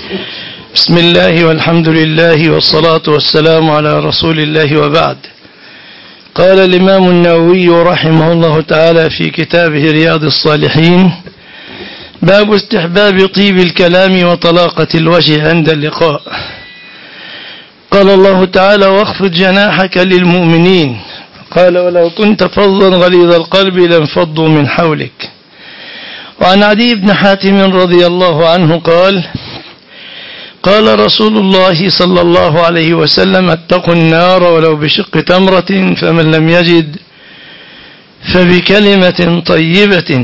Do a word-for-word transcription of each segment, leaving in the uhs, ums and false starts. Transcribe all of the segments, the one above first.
بسم الله والحمد لله والصلاة والسلام على رسول الله وبعد. قال الإمام النووي رحمه الله تعالى في كتابه رياض الصالحين: باب استحباب طيب الكلام وطلاقة الوجه عند اللقاء. قال الله تعالى: واخفض جناحك للمؤمنين. قال: ولو كنت فظا غليظ القلب لانفضوا من حولك. وعن عدي بن حاتم رضي الله عنه قال: قال رسول الله صلى الله عليه وسلم: اتقوا النار ولو بشق تمرة، فمن لم يجد فبكلمة طيبة.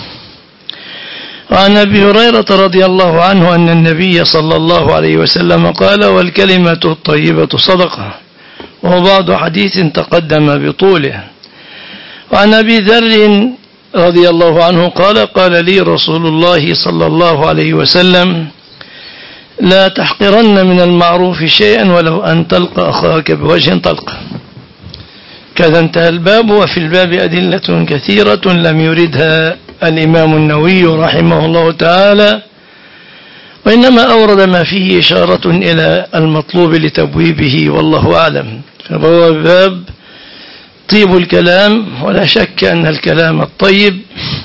وعن أبي هريرة رضي الله عنه أن النبي صلى الله عليه وسلم قال: والكلمة الطيبة صدقة. وهو بعض حديث تقدم بطوله. وعن أبي ذر رضي الله عنه قال: قال لي رسول الله صلى الله عليه وسلم: لا تحقرن من المعروف شيئا ولو أن تلقى أخاك بوجه طلق. كذا انتهى الباب. وفي الباب أدلة كثيرة لم يردها الإمام النووي رحمه الله تعالى، وإنما أورد ما فيه إشارة إلى المطلوب لتبويبه، والله أعلم. فهو باب طيب الكلام، ولا شك أن الكلام الطيب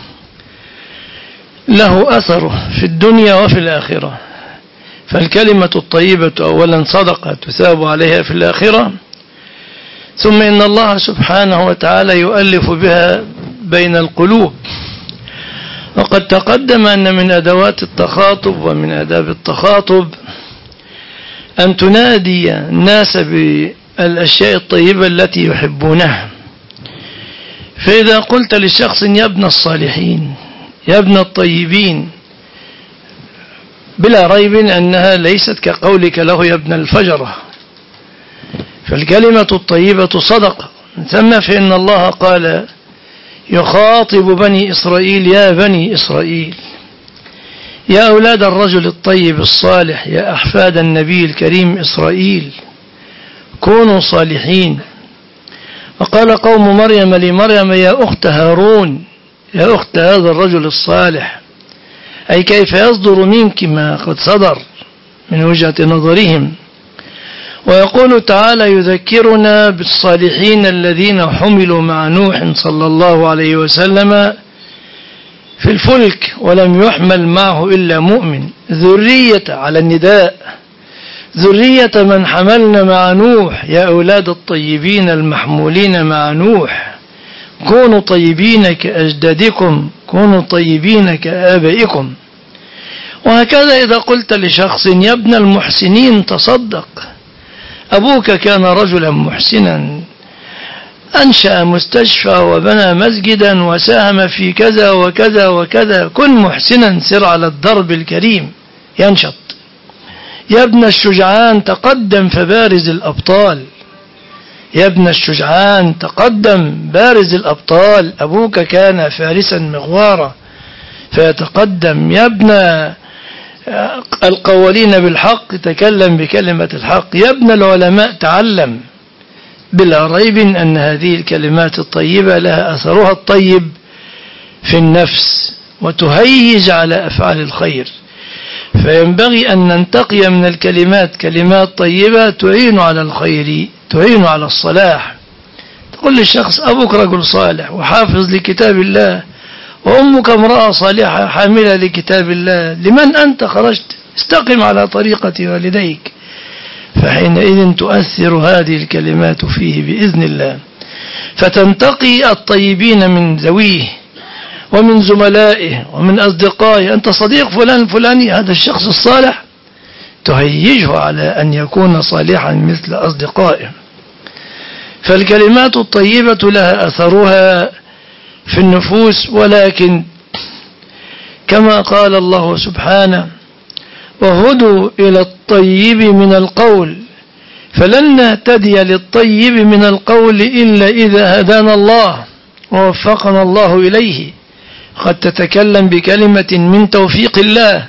له أثره في الدنيا وفي الآخرة. فالكلمة الطيبة أولا صدقة تثاب عليها في الآخرة، ثم إن الله سبحانه وتعالى يؤلف بها بين القلوب. وقد تقدم أن من أدوات التخاطب ومن آداب التخاطب أن تنادي الناس بالأشياء الطيبة التي يحبونها. فإذا قلت لشخص: يا ابن الصالحين، يا ابن الطيبين، بلا ريب أنها ليست كقولك له: يا ابن الفجرة. فالكلمة الطيبة صدقة. ثم فإن الله قال يخاطب بني إسرائيل: يا بني إسرائيل، يا أولاد الرجل الطيب الصالح، يا أحفاد النبي الكريم إسرائيل، كونوا صالحين. وقال قوم مريم لمريم: يا أخت هارون، يا أخت هذا الرجل الصالح، أي كيف يصدر منك ما قد صدر من وجهة نظرهم. ويقول تعالى يذكرنا بالصالحين الذين حملوا مع نوح صلى الله عليه وسلم في الفلك ولم يحمل معه إلا مؤمن، ذرية على النداء، ذرية من حملنا مع نوح، يا أولاد الطيبين المحمولين مع نوح، كونوا طيبين كأجدادكم، كونوا طيبين كآبائكم. وهكذا إذا قلت لشخص: يا ابن المحسنين تصدق، أبوك كان رجلا محسنا، أنشأ مستشفى وبنى مسجدا وساهم في كذا وكذا وكذا، كن محسنا، سر على الدرب الكريم ينشط. يا ابن الشجعان تقدم فبارز الأبطال، يا ابن الشجعان تقدم بارز الأبطال، أبوك كان فارسا مغوارا فيتقدم. يا ابن القوالين بالحق تكلم بكلمة الحق، يا ابن العلماء تعلم. بلا ريب أن هذه الكلمات الطيبة لها أثرها الطيب في النفس وتهيج على أفعال الخير. فينبغي أن ننتقي من الكلمات كلمات طيبة تعين على الخير، تعين على الصلاح. تقول للشخص: أبوك رجل صالح وحافظ لكتاب الله، وأمك امرأة صالحة حاملة لكتاب الله، لمن أنت خرجت؟ استقم على طريقة والديك. فحينئذ تؤثر هذه الكلمات فيه بإذن الله، فتنتقي الطيبين من ذويه ومن زملائه ومن أصدقائه. أنت صديق فلان الفلاني، هذا الشخص الصالح، تهيجه على أن يكون صالحا مثل أصدقائه. فالكلمات الطيبة لها أثرها في النفوس، ولكن كما قال الله سبحانه: وهدوا إلى الطيب من القول، فلن نهتدي للطيب من القول إلا إذا هدانا الله ووفقنا الله إليه. قد تتكلم بكلمة من توفيق الله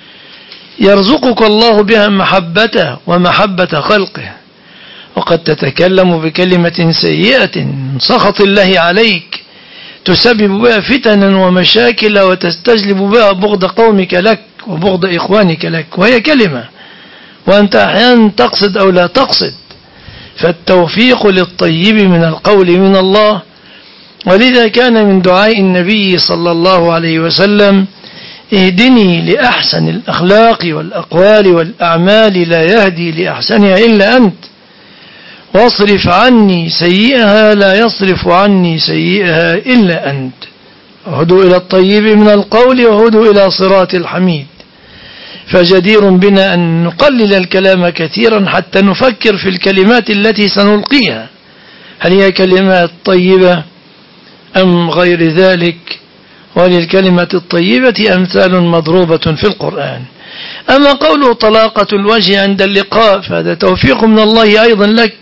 يرزقك الله بها محبته ومحبة خلقه، وقد تتكلم بكلمة سيئة من سخط الله عليك تسبب بها فتنا ومشاكل وتستجلب بها بغض قومك لك وبغض إخوانك لك، وهي كلمة وأنت أحيانا تقصد أو لا تقصد. فالتوفيق للطيب من القول من الله، ولذا كان من دعاء النبي صلى الله عليه وسلم: اهدني لأحسن الأخلاق والأقوال والأعمال لا يهدي لأحسنها إلا أنت، واصرف عني سيئها لا يصرف عني سيئها إلا أنت. هدوا إلى الطيب من القول وهدوا إلى صراط الحميد. فجدير بنا أن نقلل الكلام كثيرا حتى نفكر في الكلمات التي سنلقيها، هل هي كلمات طيبة أم غير ذلك؟ وللكلمة الطيبة أمثال مضروبة في القرآن. أما قوله طلاقة الوجه عند اللقاء فهذا توفيق من الله أيضا لك.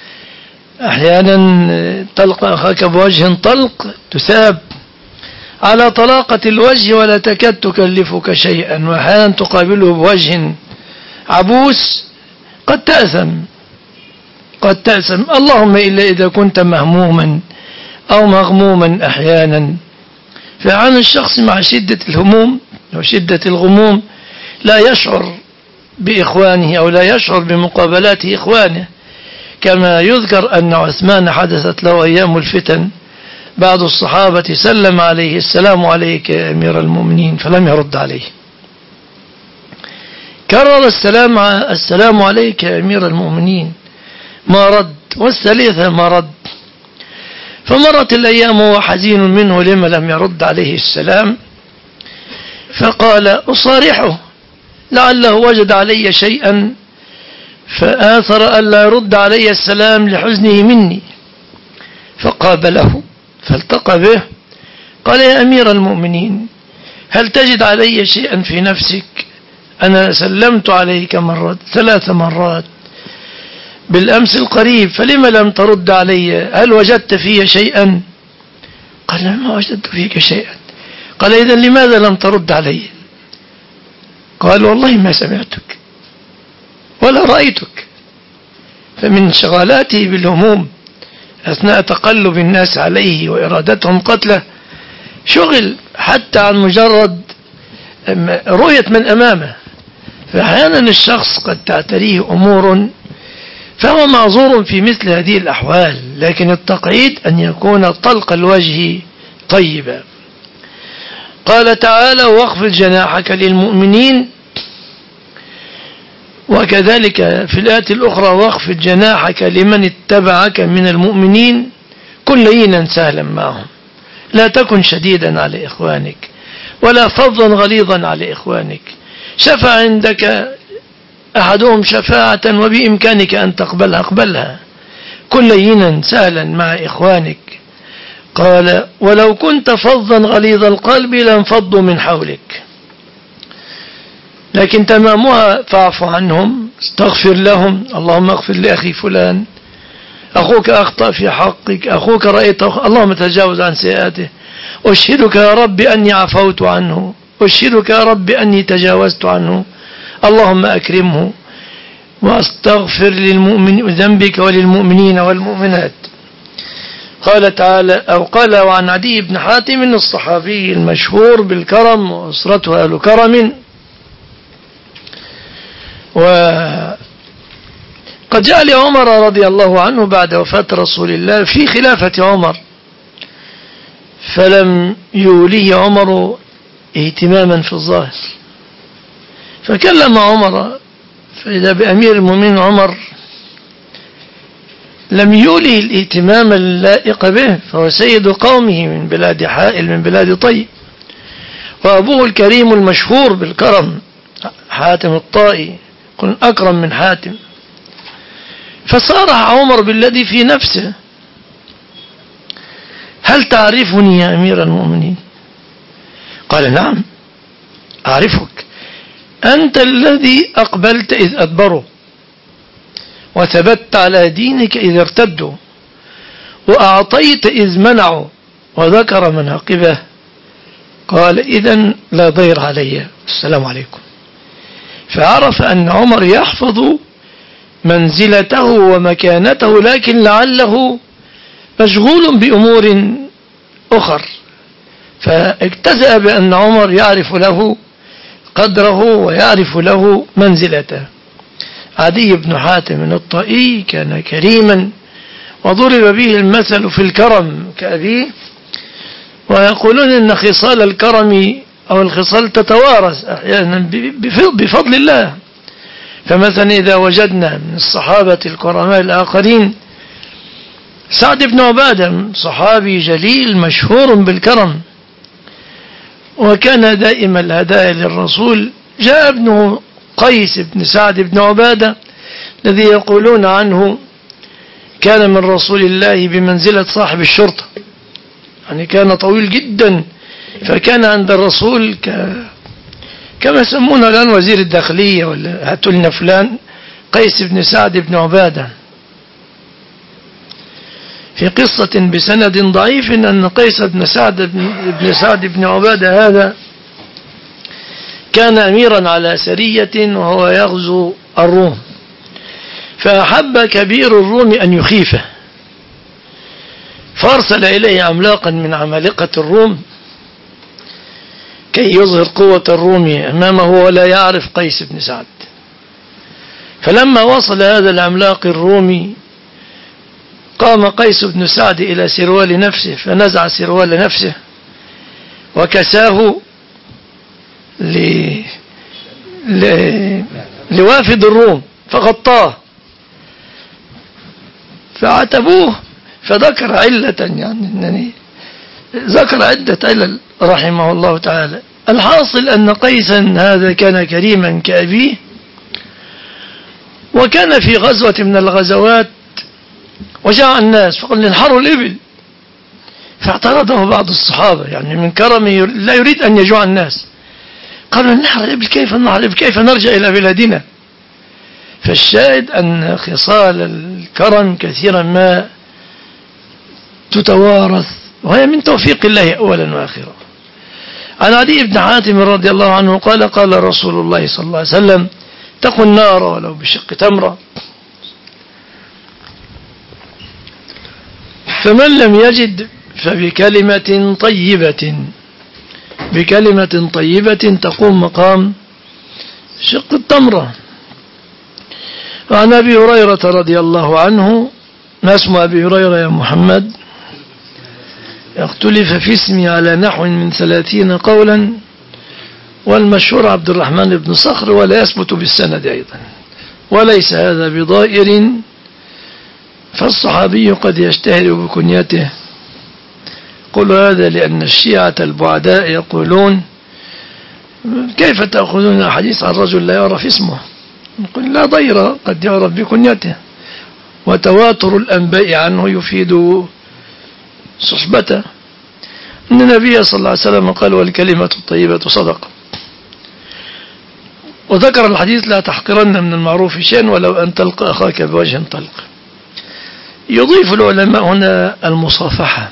أحيانا تلقى أخاك بوجه طلق تثاب على طلاقة الوجه ولا تكاد تكلفك شيئا، وأحيانا تقابله بوجه عبوس قد تأثم قد تأثم اللهم إلا إذا كنت مهموما أو مغموما أحيانا. فعن الشخص مع شدة الهموم وشدة الغموم لا يشعر بإخوانه أو لا يشعر بمقابلات إخوانه، كما يذكر أن عثمان حدثت له أيام الفتن، بعض الصحابة سلم عليه: السلام عليك يا أمير المؤمنين، فلم يرد عليه. كرر السلام السلام عليك يا أمير المؤمنين ما رد، والثالثة ما رد. فمرت الأيام وهو حزين منه لما لم يرد عليه السلام، فقال: أصارحه لعله وجد علي شيئا فآثر ألا يرد علي السلام لحزنه مني. فقابله فالتقى به قال: يا أمير المؤمنين، هل تجد علي شيئا في نفسك؟ أنا سلمت عليك مرات ثلاث مرات بالأمس القريب، فلما لم ترد علي؟ هل وجدت في شيئا؟ قال: ما وجدت فيك شيئا. قال: إذن لماذا لم ترد علي؟ قال: والله ما سمعتك ولا رأيتك. فمن شغالاته بالهموم أثناء تقلب الناس عليه وإرادتهم قتله شغل حتى عن مجرد رؤية من أمامه. فأحيانا الشخص قد تعتريه أمور فهو معذور في مثل هذه الأحوال، لكن التقعيد أن يكون طلق الوجه طيبا. قال تعالى: واخفض جناحك للمؤمنين، وكذلك في الآية الأخرى: واخفض جناحك لمن اتبعك من المؤمنين، كن لينا سهلا معهم، لا تكن شديدا على إخوانك ولا فظا غليظا على إخوانك. شفع عندك أحدهم شفاعة وبإمكانك أن تقبلها اقبلها، كن لينا سهلا مع إخوانك. قال: ولو كنت فظا غليظ القلب لانفضوا من حولك. لكن تمامها: فاعف عنهم، استغفر لهم، اللهم اغفر لأخي فلان، أخوك أخطأ في حقك، أخوك رأيت أخ... اللهم تجاوز عن سيئاته، أشهدك يا رب أني عفوت عنه، أشهدك يا رب أني تجاوزت عنه، اللهم أكرمه، وأستغفر للمؤمن ذنبك وللمؤمنين والمؤمنات. قال تعالى أو قال: وعن عدي بن حاتم الصحابي المشهور بالكرم وأسرته أهل كرم، وقد جاء لعمر رضي الله عنه بعد وفاة رسول الله في خلافة عمر، فلم يوليه عمر اهتماما في الظاهر، فكلم عمر فإذا بأمير المؤمنين عمر لم يوله الاهتمام اللائق به، فهو سيد قومه من بلاد حائل من بلاد طي، وأبوه الكريم المشهور بالكرم حاتم الطائي، قل أكرم من حاتم. فصارح عمر بالذي في نفسه: هل تعرفني يا أمير المؤمنين؟ قال: نعم أعرفك، أنت الذي أقبلت إذ أدبروا، وثبت على دينك إذ ارتدوا، وأعطيت إذ منعوا، وذكر مناقبه. قال: إذن لا ضير علي، السلام عليكم. فعرف أن عمر يحفظ منزلته ومكانته، لكن لعله مشغول بأمور أخر، فاجتزأ بأن عمر يعرف له قدره ويعرف له منزلته. عدي بن حاتم الطائي كان كريما وضرب به المثل في الكرم كأبيه، ويقولون إن خصال الكرم أو الخصال تتوارث أحيانا بفضل الله. فمثلا إذا وجدنا من الصحابة الكرماء الآخرين سعد بن عبادة صحابي جليل مشهور بالكرم، وكان دائما الهدايا للرسول. جاء ابنه قيس بن سعد بن عبادة الذي يقولون عنه كان من رسول الله بمنزلة صاحب الشرطة، يعني كان طويل جدا، فكان عند الرسول ك... كما يسمونه الآن وزير الداخلية، ولا هاتوا لنا فلان قيس بن سعد بن عبادة. في قصة بسند ضعيف أن قيس بن سعد بن سعد بن عبادة هذا كان أميرا على سرية وهو يغزو الروم، فأحب كبير الروم أن يخيفه، فأرسل إليه عملاقا من عمالقة الروم كي يظهر قوة الروم أمامه ولا يعرف قيس بن سعد. فلما وصل هذا العملاق الرومي قام قيس بن سعد إلى سروال نفسه فنزع سروال نفسه وكساه ل... ل... لوافد الروم فغطاه، فعتبوه فذكر علة، يعني ذكر عدة علل رحمه الله تعالى. الحاصل أن قيسا هذا كان كريما كأبيه، وكان في غزوة من الغزوات وجاء الناس فقال انحروا الإبل، فاعترضه بعض الصحابة يعني من كرمه لا يريد أن يجوع الناس، قالوا نحر الإبل كيف نحر الإبل كيف نرجع إلى بلادنا. فالشاهد أن خصال الكرم كثيرا ما تتوارث، وهي من توفيق الله أولا وآخرا. عن عدي بن حاتم رضي الله عنه قال قال رسول الله صلى الله عليه وسلم اتقوا النار ولو بشق تمرة، فمن لم يجد فبكلمة طيبة، بكلمة طيبة تقوم مقام شق التمرة. وعن أبي هريرة رضي الله عنه، ما اسم أبي هريرة يا محمد؟ اختلف في اسمي على نحو من ثلاثين قولا، والمشهور عبد الرحمن بن صخر، ولا يثبت بالسند أيضا، وليس هذا بضائر، فالصحابي قد يشتهر بكنيته. قل هذا لأن الشيعة البعداء يقولون كيف تأخذون حديث عن رجل لا يعرف اسمه؟ نقول لا ضير، قد يعرف بكنيته، وتواتر الأنباء عنه يفيد صحبته. أن النبي صلى الله عليه وسلم قال والكلمة الطيبة صدقة، وذكر الحديث لا تحقرن من المعروف شيئا ولو أن تلقى أخاك بوجه طلق. يضيف العلماء هنا المصافحة،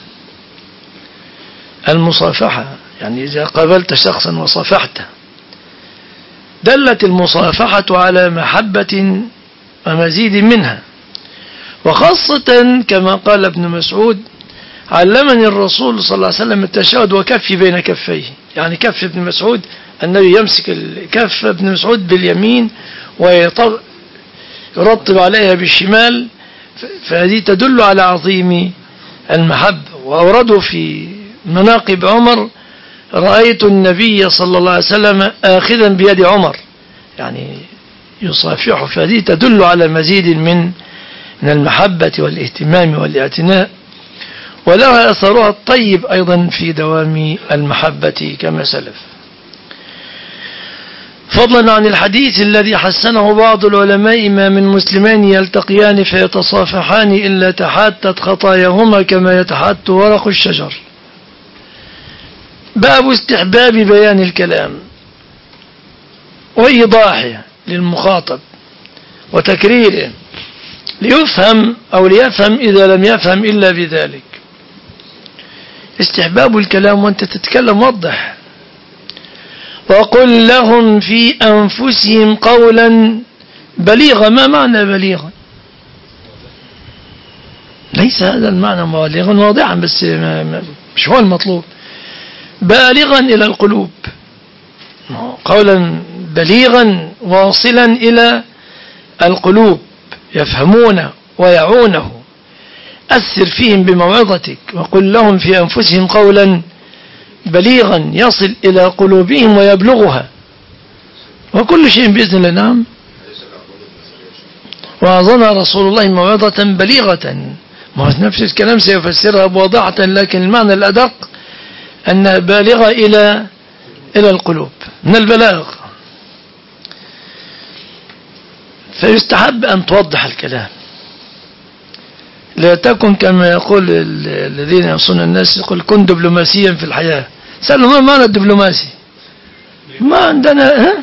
المصافحة يعني إذا قابلت شخصا وصافحته دلت المصافحة على محبة ومزيد منها، وخاصة كما قال ابن مسعود علمني الرسول صلى الله عليه وسلم التشهد وكفي بين كفيه، يعني كف ابن مسعود النبي يمسك الكف ابن مسعود باليمين ويرطب عليها بالشمال، فهذه تدل على عظيم المحبة. وأوردوا في مناقب عمر رأيت النبي صلى الله عليه وسلم آخذا بيد عمر، يعني يصافحه، فهذه تدل على مزيد من من المحبة والاهتمام والاعتناء، ولها أثرها الطيب أيضا في دوام المحبة كما سلف. فضلا عن الحديث الذي حسنه بعض العلماء ما من مسلمان يلتقيان فيتصافحان إلا تحاتت خطاياهما كما يتحات ورق الشجر. باب استحباب بيان الكلام وإيضاحه للمخاطب وتكريره ليفهم أو ليفهم إذا لم يفهم إلا بذلك. استحباب الكلام وأنت تتكلم وضح، وقل لهم في أنفسهم قولا بليغا. ما معنى بليغا؟ ليس هذا المعنى بالغا واضحا، بس مش هو المطلوب. بالغا إلى القلوب، قولا بليغا واصلا إلى القلوب يفهمونه ويعونه. أثر فيهم بموعظتك وقل لهم في أنفسهم قولا بليغا يصل إلى قلوبهم ويبلغها، وكل شيء بإذن الله. نعم. وأعظنا رسول الله موعظة بليغة، ما نفس الكلام سيفسرها بواضحة، لكن المعنى الأدق أن بالغة إلى إلى القلوب من البلاغ. فيستحب أن توضح الكلام، لا تكن كما يقول الذين يصون الناس، يقول كن دبلوماسيا في الحياة. سألوا ما معنى الدبلوماسي؟ ما عندنا ها؟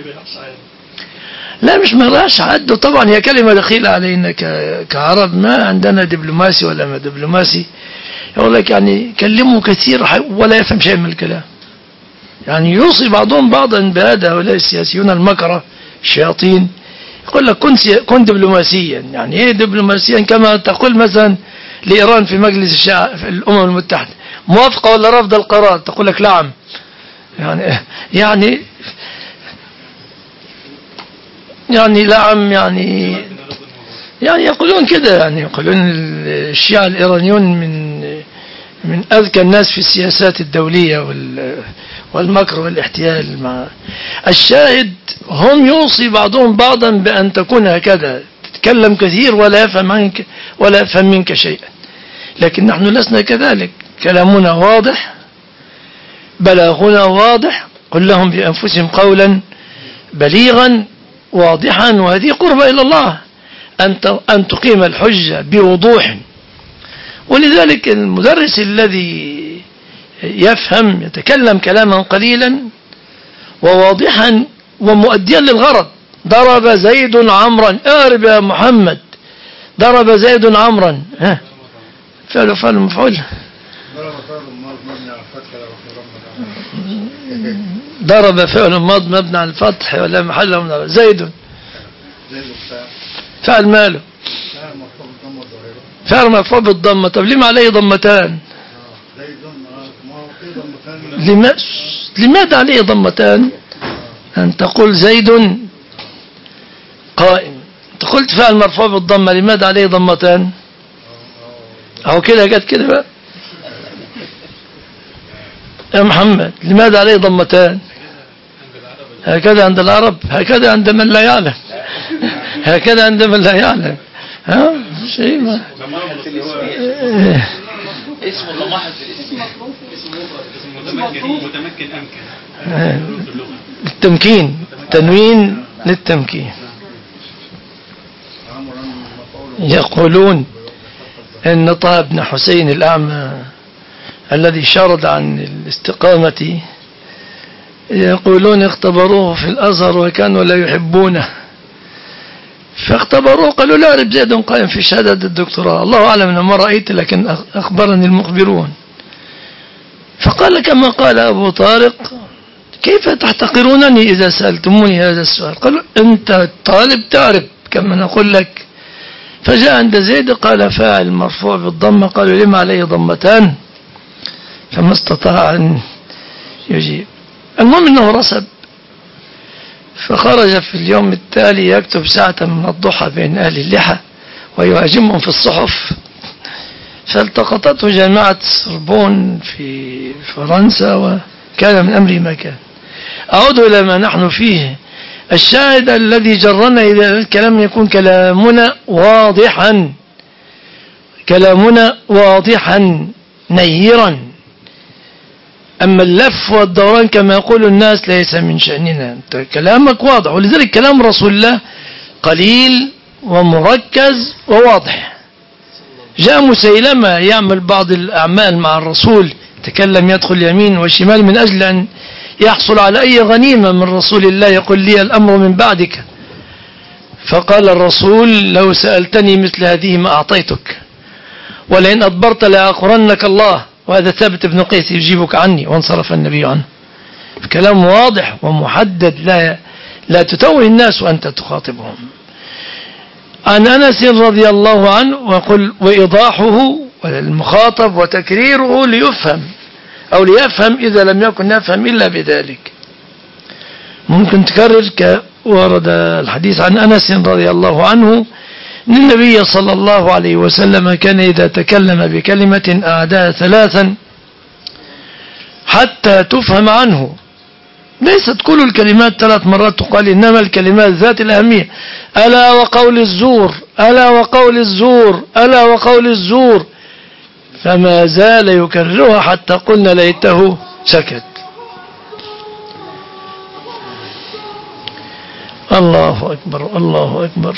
لا مش مرأش عد، طبعا هي كلمة دخيلة علينا كعرب، ما عندنا دبلوماسي ولا ما دبلوماسي. يقول لك يعني كلموا كثير ولا يفهم شيء من الكلام، يعني يوصي بعضهم بعضا بهذا. هؤلاء السياسيون المكرة الشياطين يقول لك كن كن دبلوماسيا. يعني ايه دبلوماسيا؟ كما تقول مثلا لإيران في مجلس الشعب في الأمم المتحدة موافقة ولا رفض القرار، تقول لك نعم. يعني يعني يعني نعم يعني يعني يقولون كده، يعني يقولون الشيعة الإيرانيون من من أذكى الناس في السياسات الدولية والمكر والاحتيال. مع الشاهد هم يوصي بعضهم بعضا بأن تكون هكذا، تتكلم كثير ولا يفهم منك ولا يفهم منك شيئا. لكن نحن لسنا كذلك، كلامنا واضح، بلاغنا واضح. قل لهم بأنفسهم قولا بليغا واضحا، وهذه قربة إلى الله أن أن تقيم الحجة بوضوح. ولذلك المدرس الذي يفهم يتكلم كلاما قليلا وواضحا ومؤديا للغرض. ضرب زيد عمرا، اقرب يا محمد. ضرب زيد عمرا، ها فعل فعل مفعول. ضرب فعل ماض مبني على الفتح ولا محل من زيد فعل ماله فعل مرفوع بالضمه. طب لما عليه ضمتان؟ لماذا عليه ضمتان؟ أن تقول زيد قائم، أنت قلت فعل مرفوع بالضمه، لماذا عليه ضمتان؟ أو كده جت كده بقى يا محمد، لماذا عليه ضمتان؟ هكذا عند العرب، هكذا عند من لا يعلم، هكذا عند من لا يعلم. ها شيء ما اسم الضمائر في الاسم اسم متمكن امكن التمكين، تنوين للتمكين. يقولون ان طه بن حسين الأعمى الذي شرد عن الاستقامة، يقولون اختبروه في الأزهر وكانوا لا يحبونه، فاختبروه قالوا لا رب زيد قائم في شهادة الدكتوراه. الله أعلم أنا ما رأيت، لكن أخبرني المخبرون. فقال كما قال أبو طارق كيف تحتقرونني إذا سألتموني هذا السؤال؟ قالوا أنت طالب تعرف كما نقول لك. فجاء عند زيد قال فاعل مرفوع بالضمة، قالوا لما عليه ضمتان؟ فما استطاع أن يجيب. المهم أنه رسب، فخرج في اليوم التالي يكتب ساعة من الضحى بين أهل اللحى ويهاجمهم في الصحف. فالتقطته جامعة سوربون في فرنسا، وكان من أمر ما كان. أعود إلى ما نحن فيه. الشاهد الذي جرنا إلى الكلام يكون كلامنا واضحا، كلامنا واضحا نيرا. أما اللف والدوران كما يقول الناس ليس من شأننا. أنت كلامك واضح، ولذلك كلام رسول الله قليل ومركز وواضح. جاء مسيلمة يعمل بعض الأعمال مع الرسول، تكلم يدخل يمين وشمال من أجل أن يحصل على أي غنيمة من رسول الله، يقول لي الأمر من بعدك. فقال الرسول لو سألتني مثل هذه ما أعطيتك، ولئن أدبرت لأقرنك الله. وهذا ثابت بن قيس يجيبك عني. وانصرف النبي عنه. كلام واضح ومحدد، لا لا تتوه الناس وأنت تخاطبهم. عن أنس رضي الله عنه وقل وإيضاحه المخاطب وتكريره ليفهم أو ليفهم إذا لم يكن يفهم إلا بذلك. ممكن تكرر كورد الحديث عن أنس رضي الله عنه أن النبي صلى الله عليه وسلم كان إذا تكلم بكلمة أعداها ثلاثا حتى تفهم عنه. ليست كل الكلمات ثلاث مرات تقال، إنما الكلمات ذات الأهمية. ألا وقول الزور، ألا وقول الزور، ألا وقول الزور، فما زال يكررها حتى قلنا ليته سكت. الله أكبر الله أكبر.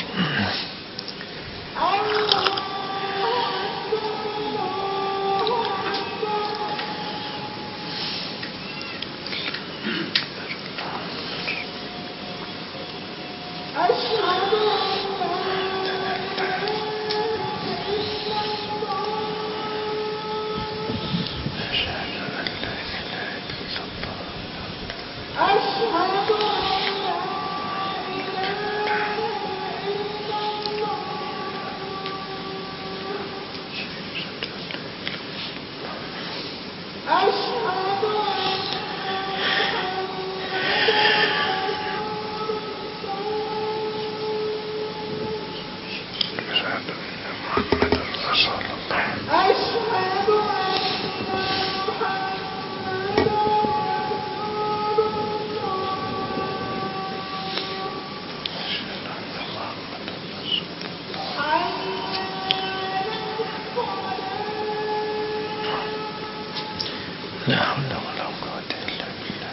لا حول ولا قوة إلا بالله.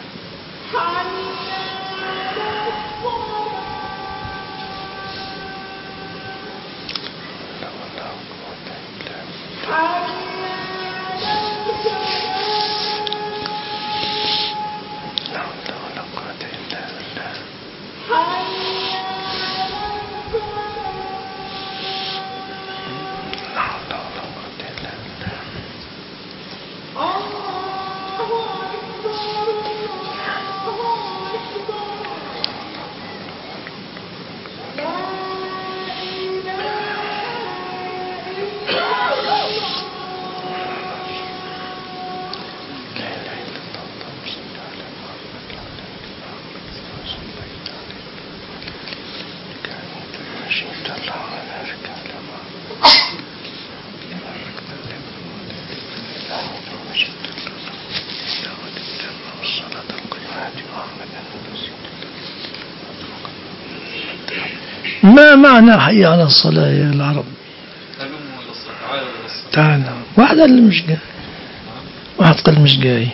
ما معنى حي على الصلاة يا العرب؟ تعال. واحد اللي مش جاي، واحد قال مش جاي،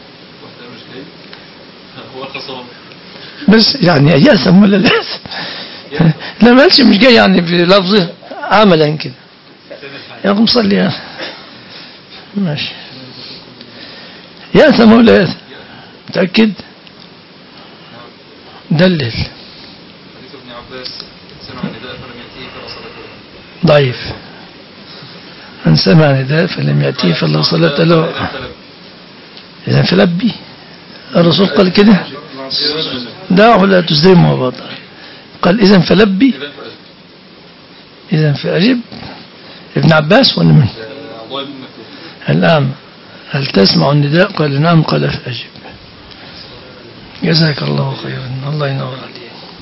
بس يعني يأسم ولا لا يأسم؟ لا ما قالش مش جاي يعني بلفظه عملا كده. يا قم صلي ماشي. يأسم ولا يأسم؟ متأكد؟ دلل. ضعيف. من سمع نداء فلم يأتيه فلا صلاة له. إذا فلبي الرسول قال كده دعه لا تزدمه وبطل. قال إذا فلبي، إذا فأجب. ابن عباس ولا من الأعمى هل تسمع النداء؟ قال نعم. قال فأجب. جزاك الله خيرا، الله ينور عليك.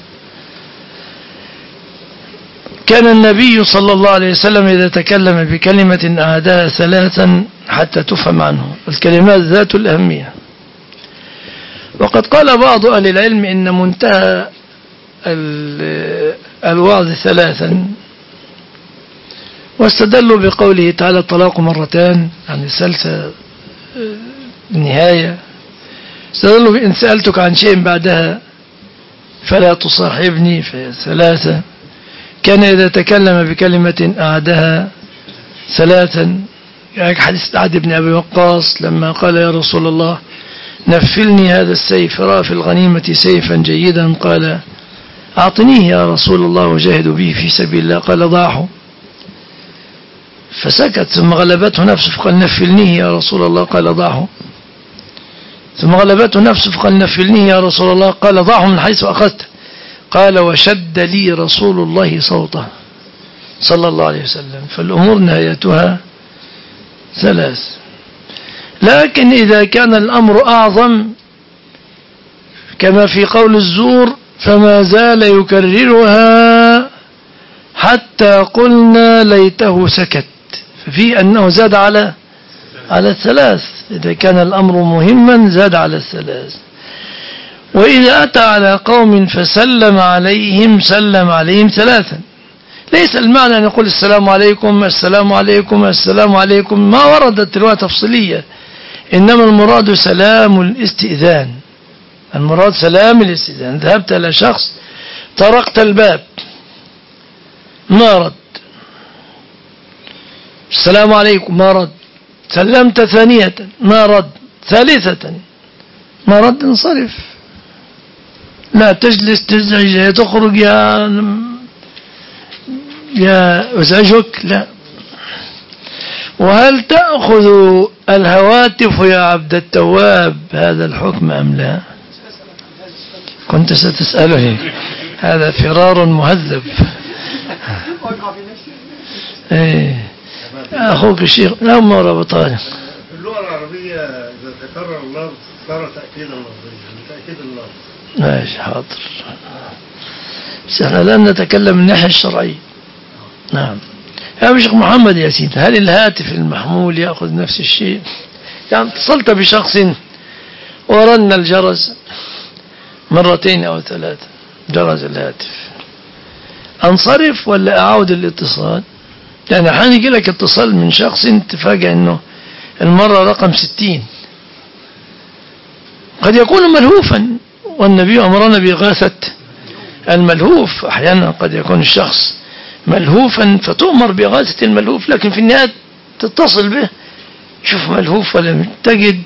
كان النبي صلى الله عليه وسلم إذا تكلم بكلمة أعادها ثلاثا حتى تفهم عنه. الكلمات ذات الأهمية. وقد قال بعض أهل العلم إن منتهى الوعظ ثلاثا، واستدلوا بقوله تعالى الطلاق مرتان، يعني الثالثة النهاية. استدلوا بإن سألتك عن شيء بعدها فلا تصاحبني في ثلاثة. كان إذا تكلم بكلمة أعادها ثلاثا، يعني حديث سعد بن أبي وقاص لما قال يا رسول الله نفلني هذا السيف، رأى في الغنيمة سيفا جيدا، قال أعطنيه يا رسول الله وجاهد به في سبيل الله، قال ضعه، فسكت. ثم غلبته نفسه فقال نفلنيه يا رسول الله، قال ضعه. ثم غلبته نفسه فقال نفلنيه يا رسول الله، قال ضعه من حيث أخذته. قال وشد لي رسول الله صوته صلى الله عليه وسلم. فالأمور نهايتها ثلاث. لكن إذا كان الأمر أعظم كما في قول الزور فما زال يكررها حتى قلنا ليته سكت، ففي أنه زاد على على الثلاث، إذا كان الأمر مهما زاد على الثلاث. وإذا أتى على قوم فسلم عليهم سلم عليهم ثلاثا. ليس المعنى أن يقول السلام عليكم السلام عليكم السلام عليكم، ما وردت رواية تفصيلية، إنما المراد سلام الاستئذان. المراد سلام الاستئذان، ذهبت إلى شخص طرقت الباب ما رد، السلام عليكم ما رد، سلمت ثانية ما رد، ثالثة ما رد، انصرف. لا تجلس تزعج تخرج يا يا أزعجك، لا. وهل تأخذ الهواتف يا عبد التواب هذا الحكم أم لا؟ كنت ستسألني، هذا فرار مهذب. ايه أخوك الشيخ نعم ربطاني. في اللغة العربية إذا تكرر اللفظ صار تأكيدا لفظيا، تأكيد اللفظ. ماشي حاضر، بس احنا الآن نتكلم من الناحية الشرعية. نعم يا شيخ محمد ياسين، هل الهاتف المحمول يأخذ نفس الشيء؟ يعني اتصلت بشخص ورن الجرس مرتين أو ثلاثة، جرس الهاتف، أنصرف ولا أعود الاتصال؟ يعني أحيانا يجي لك اتصال من شخص تفاجأ أنه المرة رقم ستين، قد يكون ملهوفا، والنبي أمرنا بإغاثة الملهوف. أحيانا قد يكون الشخص ملهوفا فتؤمر بإغاثة الملهوف، لكن في النهاية تتصل به شوف ملهوف ولا تجد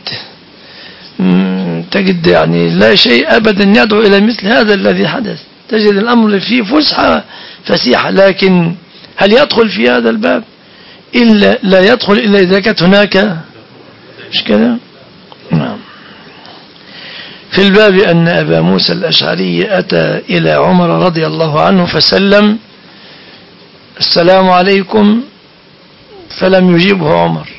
تجد يعني لا شيء أبدا يدعو إلى مثل هذا الذي حدث، تجد الأمر فيه فسحة فسيحة. لكن هل يدخل في هذا الباب؟ إلا لا يدخل إلا إذا كانت هناك مش كده. نعم. في الباب أن أبا موسى الأشعري أتى إلى عمر رضي الله عنه فسلم السلام عليكم، فلم يجيبه عمر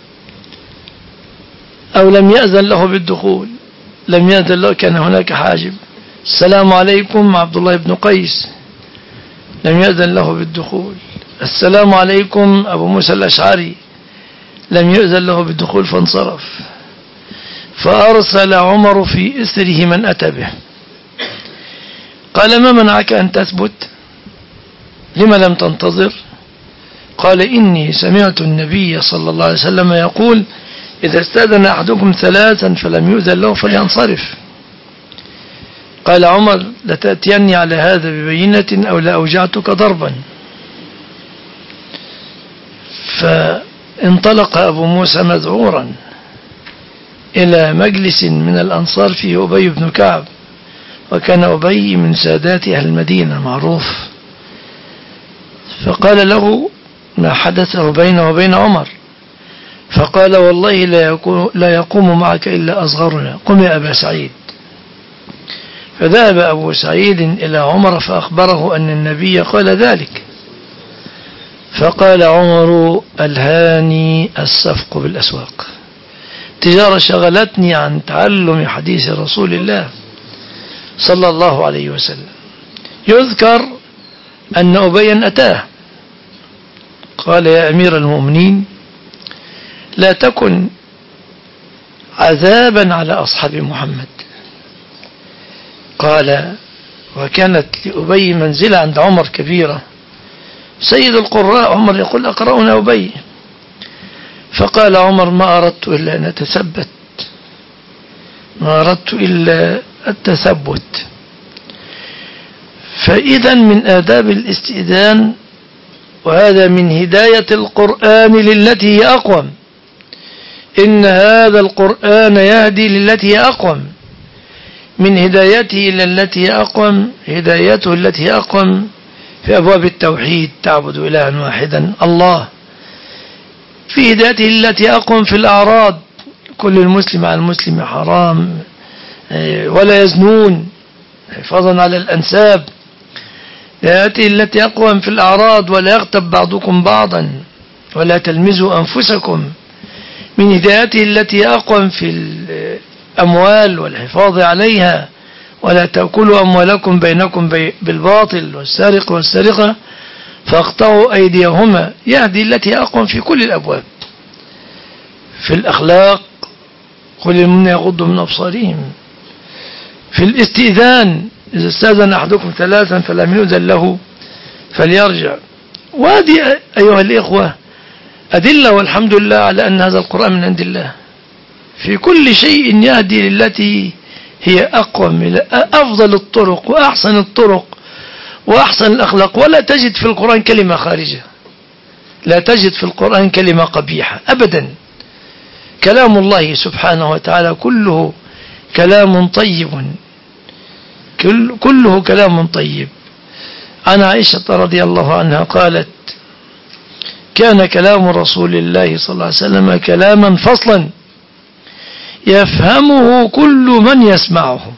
أو لم يأذن له بالدخول، لم يأذن له، كان هناك حاجب. السلام عليكم عبد الله بن قيس، لم يأذن له بالدخول. السلام عليكم أبو موسى الأشعري، لم يأذن له بالدخول فانصرف. فأرسل عمر في إثره من أتى به، قال ما منعك أن تثبت؟ لما لم تنتظر؟ قال إني سمعت النبي صلى الله عليه وسلم يقول إذا استأذن أحدكم ثلاثا فلم يؤذن له فلينصرف. قال عمر لتأتيني على هذا ببينة أو لأوجعتك ضربا. فانطلق أبو موسى مذعورا إلى مجلس من الأنصار فيه أبي بن كعب، وكان أبي من سادات أهل المدينة معروف. فقال له ما حدثه بينه وبين عمر، فقال والله لا, لا يقوم معك إلا أصغرنا، قم يا أبا سعيد. فذهب أبو سعيد إلى عمر فأخبره أن النبي قال ذلك، فقال عمر ألهاني السفق بالأسواق، تجارة شغلتني عن تعلم حديث رسول الله صلى الله عليه وسلم. يذكر أن أبيا أتاه قال يا أمير المؤمنين لا تكن عذابا على أصحاب محمد. قال وكانت لأبي منزلة عند عمر كبيرة، سيد القراء عمر يقول أقرأنا أبي. فقال عمر ما أردت إلا أن أتثبت، ما أردت إلا التثبت. فإذا من آداب الاستئذان، وهذا من هداية القرآن للتي هي أقوم، إن هذا القرآن يهدي للتي هي أقوم، من هدايته إلى التي هي أقوم هدايته التي هي أقوم في أبواب التوحيد، تعبد إلها واحدا الله، في هدايته التي أقوم في الأعراض، كل المسلم على المسلم حرام ولا يزنون حفاظا على الأنساب، هدايته التي أقوم في الأعراض ولا يغتب بعضكم بعضا ولا تلمزوا أنفسكم، من هدايته التي أقوم في الأموال والحفاظ عليها ولا تأكلوا أموالكم بينكم بالباطل والسارق والسارقة فاقطعوا أيديهما، يهدي التي أقوم في كل الأبواب. في الأخلاق قل للمؤمنين يغضوا من أبصارهم. في الاستئذان إذا استأذن أحدكم ثلاثا فلم يؤذن له فليرجع. وهذه أيها الإخوة أدلة والحمد لله على أن هذا القرآن من عند الله في كل شيء يهدي للتي هي أقوم إلى أفضل الطرق وأحسن الطرق وأحسن الأخلاق. ولا تجد في القرآن كلمة خارجة، لا تجد في القرآن كلمة قبيحة أبدا. كلام الله سبحانه وتعالى كله كلام طيب، كل كله كلام طيب. عن عائشة رضي الله عنها قالت: كان كلام رسول الله صلى الله عليه وسلم كلاما فصلا يفهمه كل من يسمعه.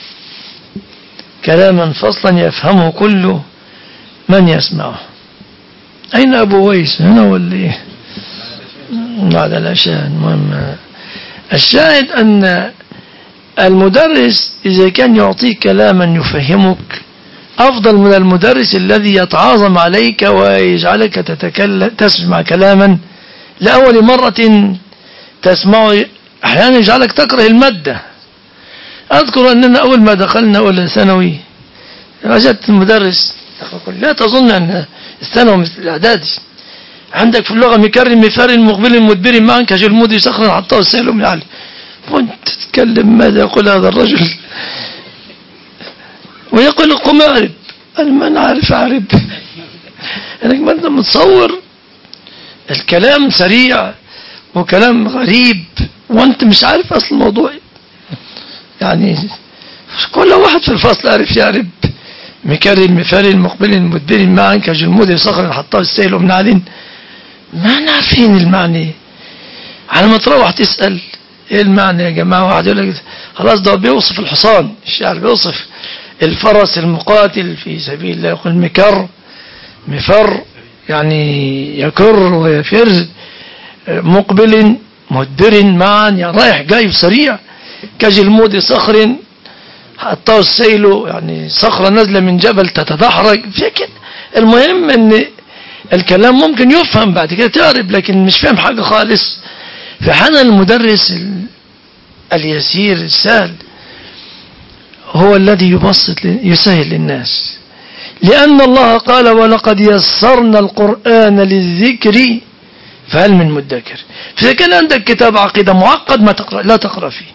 كلاما فصلا يفهمه كل من يسمعه. أين أبو ويس؟ هنا ولا إيه؟ بعد العشاء. المهم الشاهد أن المدرس إذا كان يعطيك كلاما يفهمك أفضل من المدرس الذي يتعاظم عليك ويجعلك تتكلم تسمع كلاما لأول مرة تسمعه، أحيانا يجعلك تكره المادة. أذكر أننا أول ما دخلنا أول ثانوي وجدت المدرس لا تظن أن الثانوي مثل الإعدادي، عندك في اللغة مكرم مفار مقبل مدبر معا كجلمود صخر حطه السيل من علي. وانت تتكلم ماذا يقول هذا الرجل؟ ويقول قم أعرب. أنا ما نعرف أعرب. أنك ما أنت متصور الكلام سريع وكلام غريب وانت مش عارف أصل الموضوع. يعني كل واحد في الفصل عارف يعرب مكرم مفار مقبل مدبر معا كجلمود صخر حطه السيل من علي. ما نعرفين المعنى. على ما تروح تسأل ايه المعنى يا جماعة، واحد يقول لك خلاص ده بيوصف الحصان، الشعر بيوصف الفرس المقاتل في سبيل الله، يقول مكر مفر يعني يكر ويفر، مقبل مدبر معا يعني رايح جاي سريع، كجلمود صخر حطه السيل يعني صخرة نازلة من جبل تتدحرج في كده. المهم ان الكلام ممكن يفهم بعد كده تعرف، لكن مش فاهم حاجة خالص. فحان المدرس اليسير السهل هو الذي يبسط يسهل للناس، لأن الله قال: ولقد يسرنا القرآن للذكر فهل من مدكر. فإذا كان عندك كتاب عقيدة معقد ما تقرأ لا تقرأ فيه.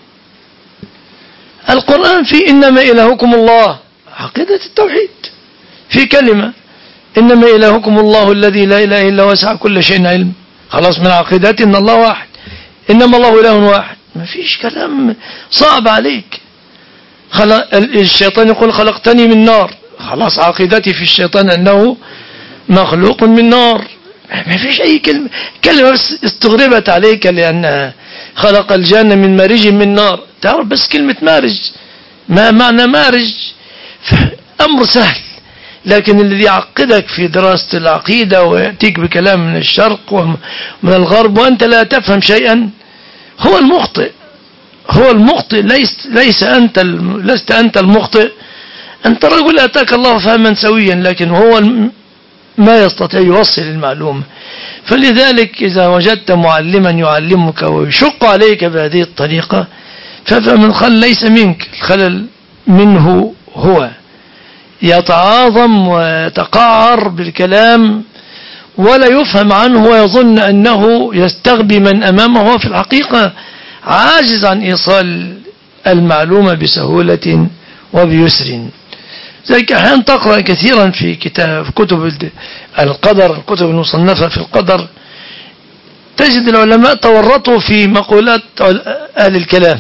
القرآن فيه إنما إلهكم الله، عقيدة التوحيد، في كلمة إنما إلهكم الله الذي لا إله إلا وسع كل شيء علم. خلاص من عقيدتي إن الله واحد، إنما الله إله واحد. ما فيش كلام صعب عليك. خلق الشيطان يقول خلقتني من نار، خلاص عقيدتي في الشيطان أنه مخلوق من نار. ما فيش أي كلمة كلمة بس استغربت عليك لأنها خلق الجنة من مارج من نار. تعرف بس كلمة مارج ما معنى مارج، أمر سهل. لكن الذي يعقدك في دراسة العقيدة ويأتيك بكلام من الشرق ومن الغرب وأنت لا تفهم شيئا هو المخطئ. هو المخطئ ليس ليس أنت لست أنت المخطئ. أنت رجل أتاك الله فهما سويا، لكن هو ما يستطيع يوصل المعلومة. فلذلك إذا وجدت معلما يعلمك ويشق عليك بهذه الطريقة ففهم الخلل ليس منك، الخلل منه هو. يتعاظم ويتقعر بالكلام ولا يفهم عنه ويظن أنه يستغبي من أمامه، في الحقيقة عاجز عن إيصال المعلومة بسهولة وبيسر. ذلك أحيانا تقرأ كثيرا في كتاب كتب القدر، الكتب المصنفة في القدر، تجد العلماء تورطوا في مقولات أهل الكلام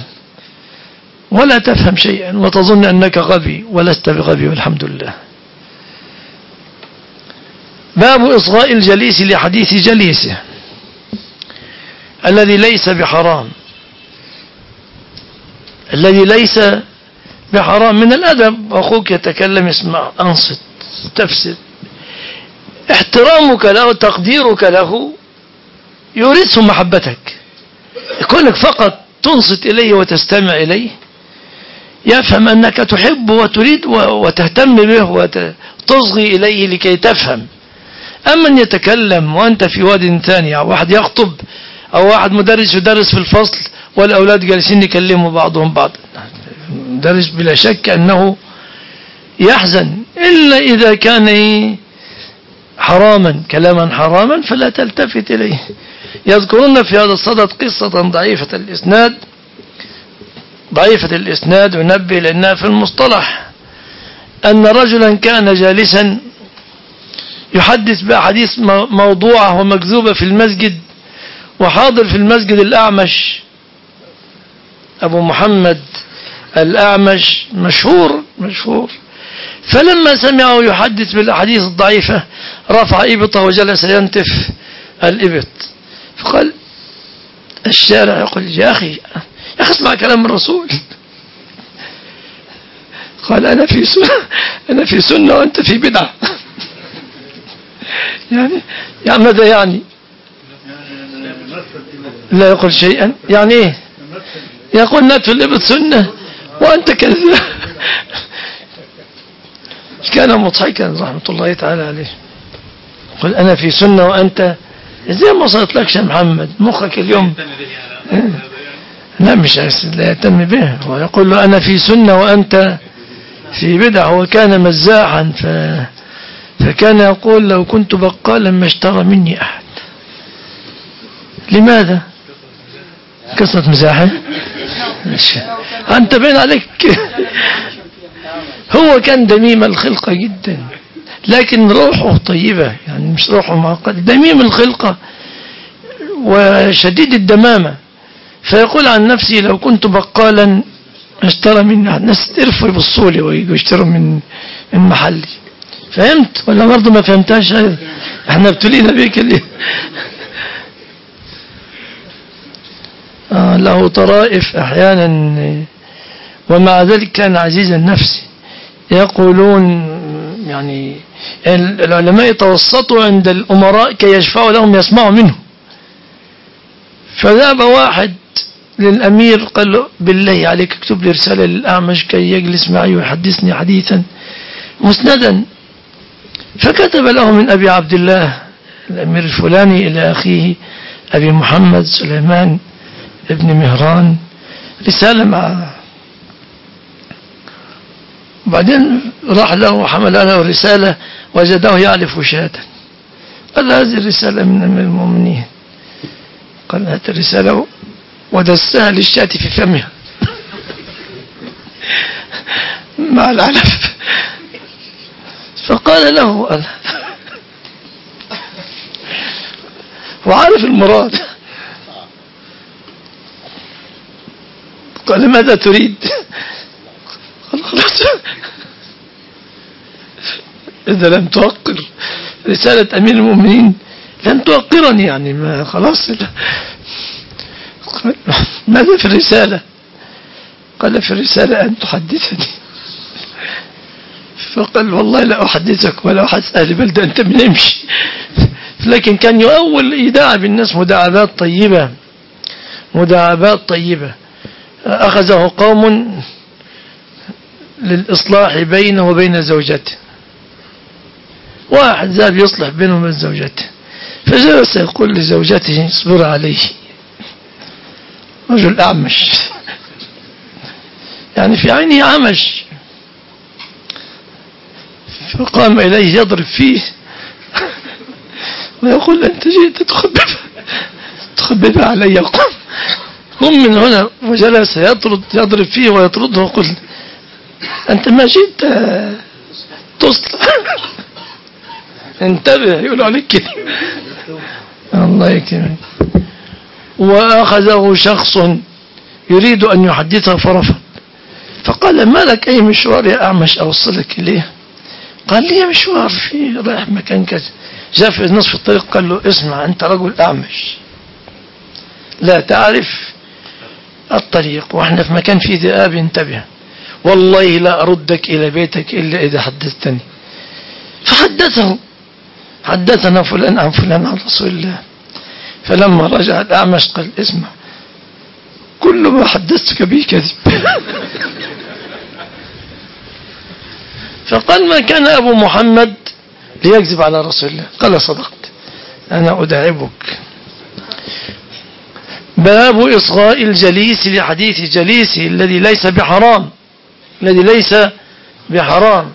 ولا تفهم شيئا وتظن أنك غبي ولست بغبي والحمد لله. باب إصغاء الجليس لحديث جليسه الذي ليس بحرام، الذي ليس بحرام من الأدب. أخوك يتكلم اسمع أنصت تفسد. احترامك له تقديرك له يورث محبتك. كونك فقط تنصت إليه وتستمع إليه يفهم أنك تحب وتريد وتهتم به وتصغي إليه لكي تفهم. أما أن يتكلم وأنت في واد ثاني، أو واحد يخطب أو واحد مدرس يدرس في الفصل والأولاد جالسين يكلموا بعضهم بعض، مدرس بلا شك أنه يحزن، إلا إذا كان حراما كلاما حراما فلا تلتفت إليه. يذكرون في هذا الصدد قصة ضعيفة الإسناد ضعيفة الإسناد ونبه لأنها في المصطلح، أن رجلا كان جالسا يحدث بأحاديث موضوعة ومكذوبة في المسجد، وحاضر في المسجد الأعمش أبو محمد الأعمش مشهور مشهور فلما سمعه يحدث بالأحاديث الضعيفة رفع إبطه وجلس ينتف الإبط، فقال الشارع يقول يا أخي يا أخي اسمع كلام الرسول. قال أنا في سنة أنا في سنة وأنت في بدعة. يعني يعني ماذا يعني؟ لا يقول شيئا، يعني إيه؟ يقول نتف الإبط سنة وأنت كذاب. كان مضحكا رحمة الله تعالى عليه. قل أنا في سنة وأنت إزاي ما وصلت لكش يا محمد؟ مخك اليوم لا مش لا يهتم به، ويقول له أنا في سنة وأنت في بدعة. هو كان مزاحا ف... فكان يقول لو كنت بقالا ما اشترى مني أحد. لماذا؟ قصة مزاحا أنت بين عليك. هو كان دميم الخلقة جدا، لكن روحه طيبة، يعني مش روحه معقد، دميم الخلقة وشديد الدمامة. فيقول عن نفسي لو كنت بقالا اشترى مني، الناس تعرفوا يبصوا لي ويجوا يشتروا من من محلي. فهمت ولا برضه ما فهمتهاش؟ احنا ابتلينا بيك اللي آه له طرائف احيانا، ومع ذلك كان عزيز النفس. يقولون يعني العلماء توسطوا عند الأمراء كي يشفعوا لهم يسمعوا منه. فذهب واحد للأمير قال له بالله عليك اكتب لي رسالة للأعمش كي يجلس معي ويحدثني حديثا مسندا. فكتب له من أبي عبد الله الأمير الفلاني إلى أخيه أبي محمد سليمان ابن مهران رسالة مع، وبعدين راح له وحمل له الرسالة وجده يعلف شاة. قال هذه الرسالة من أمير المؤمنين. قال هات الرسالة ودسها للشاة في فمها مع العلف. فقال له أنا وعارف المراد. قال ماذا تريد؟ قال خلاص إذا لم توقر رسالة أمير المؤمنين لن توقرني، يعني ما خلاص. قال ماذا في الرسالة؟ قال في الرسالة أن تحدثني. فقال والله لا أحدثك ولا أحدث أهل بلدة، أنت بنمشي. لكن كان يؤول إيداع بالناس مداعبات طيبة مداعبات طيبة. أخذه قوم للإصلاح بينه وبين زوجته، واحد ذهب يصلح بينه وبين زوجته، فجلس يقول لزوجته اصبر عليه، رجل أعمش يعني في عينه عمش. فقام إليه يضرب فيه ويقول أنت جئت تخبب تخبب علي، قم قم من هنا. وجلس يطرد يضرب فيه ويطرده ويقول أنت ما جئت تصلح انتبه، يقول عليك كده الله يكرمك. وأخذه شخص يريد أن يحدثه فرفض، فقال ما لك أي مشوار يا أعمش أوصلك إليه؟ قال لي مشوار في رايح مكان كذا. جاء في نصف الطريق قال له اسمع أنت رجل أعمش لا تعرف الطريق وإحنا في مكان فيه ذئاب، انتبه والله لا أردك إلى بيتك إلا إذا حدثتني. فحدثه حدثنا فلان عن فلان عن رسول الله. فلما رجع الأعمش قال اسمع كل ما حدثتك به كذب فقال ما كان أبو محمد ليكذب على رسول الله. قال صدقت أنا أداعبك. باب إصغاء الجليس لحديث جليسه الذي ليس بحرام الذي ليس بحرام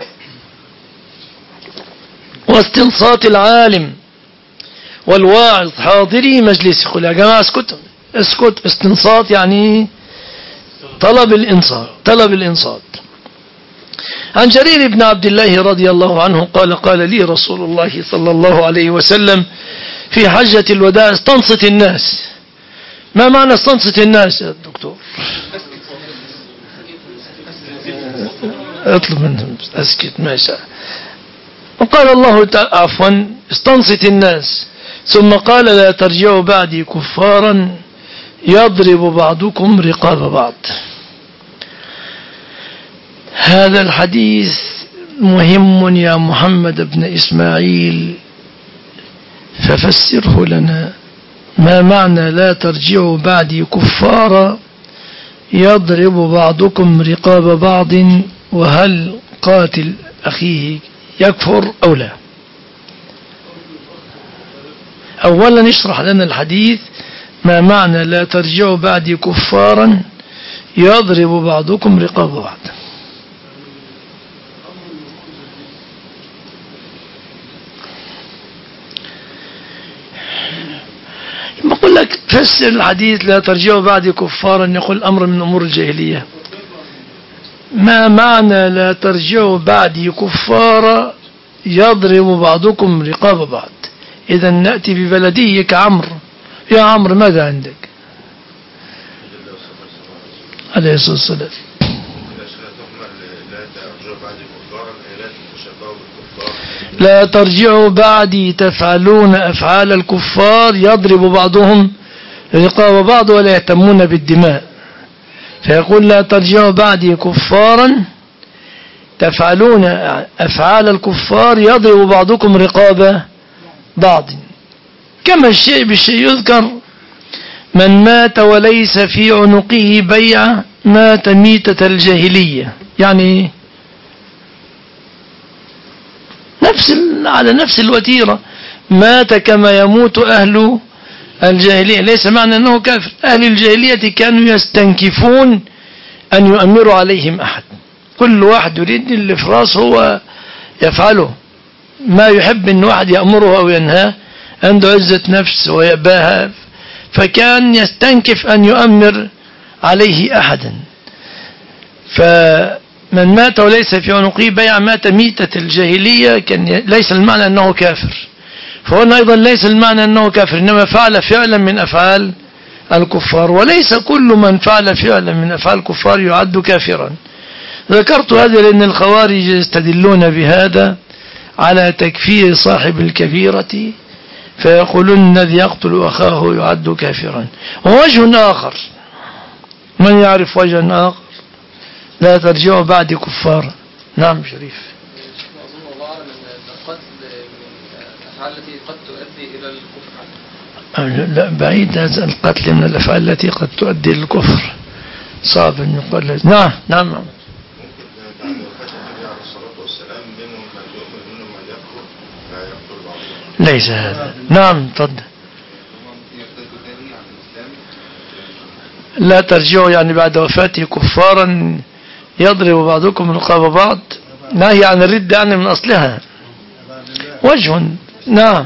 واستنصات العالم والواعظ حاضري مجلسه. قل يا جماعة اسكت اسكت. استنصات يعني طلب الإنصات طلب الإنصات. عن جرير بن عبد الله رضي الله عنه قال قال لي رسول الله صلى الله عليه وسلم في حجة الوداع استنصت الناس. ما معنى استنصت الناس يا دكتور؟ اطلب منهم اسكت ما شاء. وقال الله تعالى عفوا استنصت الناس ثم قال لا ترجعوا بعدي كفارا يضرب بعضكم رقاب بعض. هذا الحديث مهم يا محمد بن إسماعيل ففسره لنا. ما معنى لا ترجعوا بعدي كفارا يضرب بعضكم رقاب بعض وهل قاتل أخيه يكفر أو لا؟ أولا اشرح لنا الحديث. ما معنى لا ترجعوا بعدي كفارا يضرب بعضكم رقاب بعض؟ بقول لك فسر الحديث لا ترجعوا بعدي كفارا يقول أمر من أمور الجاهلية. ما معنى لا ترجعوا بعدي كفارا يضرب بعضكم رقاب بعض؟ إذا نأتي ببلدية كعمر. يا عمرو ماذا عندك؟ عليه الصلاة والسلام. لا ترجعوا بعدي تفعلون أفعال الكفار يضرب بعضهم رقاب بعض ولا يهتمون بالدماء. فيقول لا ترجعوا بعدي كفارا تفعلون أفعال الكفار يضرب بعضكم رقاب بعض. كما الشيء بالشيء يذكر من مات وليس في عنقه بيعة مات ميتة الجاهلية. يعني نفس على نفس الوتيرة مات كما يموت أهل الجاهلية. ليس معنى أنه كافر. أهل الجاهلية كانوا يستنكفون أن يؤمروا عليهم أحد. كل واحد يريد اللي في راسه هو يفعله. ما يحب أن واحد يأمره أو ينهاه. عنده عزة نفس ويأباها فكان يستنكف أن يؤمر عليه أحدا. فمن مات وليس في عنقه بيع مات ميتة الجاهلية. كان ليس المعنى أنه كافر. فهنا أيضا ليس المعنى أنه كافر إنما فعل فعلا من أفعال الكفار. وليس كل من فعل فعلا من أفعال الكفار يعد كافرا. ذكرت هذا لأن الخوارج يستدلون بهذا على تكفير صاحب الكبيرة فيقولون الذي يقتل أخاه يعد كافرا. ووجه آخر من يعرف وجه آخر لا ترجعوا بعد كفار. نعم شريف. أظن الله أعلم أن القتل من الأفعال التي قد تؤدي إلى الكفر. لا بعيد هذا القتل من الأفعال التي قد تؤدي إلى الكفر صعب أن يقال. نعم نعم. ليس هذا. نعم تفضل. لا ترجعوا يعني بعد وفاته كفارا يضرب بعضكم رقاب بعض. نهي عن الردة يعني من أصلها. وجه. نعم.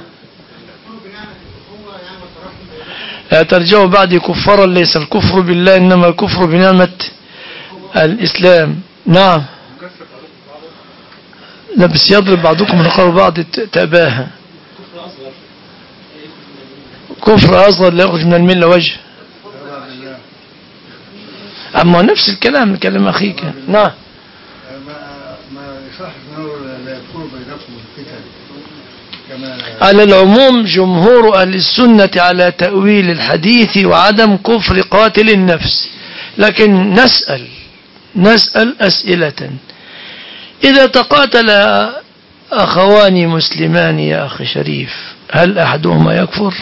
لا ترجعوا بعد كفارا ليس الكفر بالله إنما الكفر بنعمة الإسلام. نعم. لا بس يضرب بعضكم رقاب بعض تأباها. كفر أصغر لا يخرج من الملة وجه. أما نفس الكلام كلام أخيك. نعم. ما يصح أنه لا يكون بينكم الفتن كما على العموم جمهور أهل السنة على تأويل الحديث وعدم كفر قاتل النفس. لكن نسأل نسأل أسئلة. إذا تقاتل أخوان مسلمان يا أخي شريف هل أحدهما يكفر؟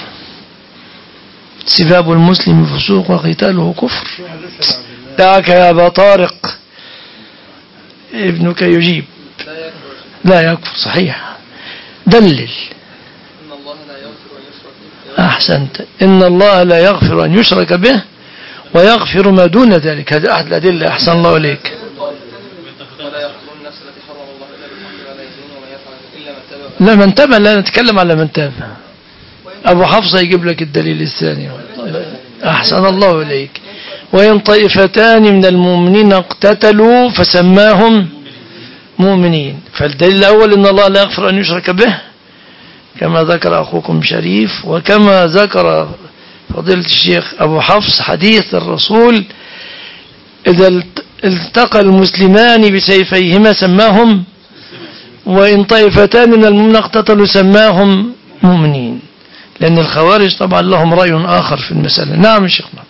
سباب المسلم فسوق وقتاله كفر. دعك يا أبا طارق ابنك يجيب. لا يكفر لا يكفر صحيح. دلل. إن الله لا يغفر أن يشرك به. أحسنت. إن الله لا يغفر أن يشرك به ويغفر ما دون ذلك. هذا أحد الأدلة. أحسن الله إليك. ولا يقتلون النفس التي حرم الله إلا بالحق ولا يزنون ومن يفعل إلا من تاب. لا من تاب، لا نتكلم على من تاب. أبو حفصة يجيب لك الدليل الثاني. أحسن الله إليك. وإن طائفتان من المؤمنين اقتتلوا فسماهم مؤمنين. فالدليل الأول إن الله لا يغفر أن يشرك به كما ذكر أخوكم شريف، وكما ذكر فضيلة الشيخ أبو حفص حديث الرسول إذا التقى المسلمان بسيفيهما سماهم، وإن طائفتان من المؤمنين اقتتلوا سماهم مؤمنين، لأن الخوارج طبعا لهم رأي آخر في المسألة. نعم شيخنا.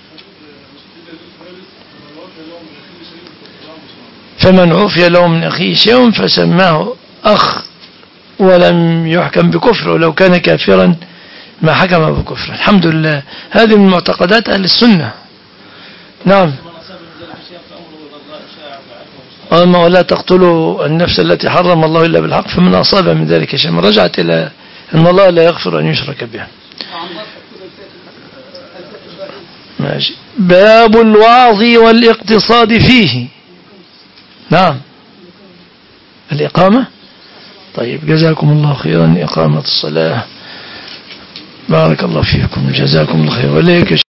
فمن عفي له من أخيه شيء فسماه أخ ولم يحكم بكفر، ولو كان كافرا ما حكم بكفر. الحمد لله. هذه من معتقدات أهل السنة. نعم. أما ولا تقتلوا النفس التي حرم الله إلا بالحق فمن أصاب من ذلك شيء. رجعت إلى أن الله لا يغفر أن يشرك به. ماشي. باب الوعظ والاقتصاد فيه. نعم. الإقامة. طيب جزاكم الله خيرا. إقامة الصلاة. بارك الله فيكم. جزاكم الله خيرا. وليك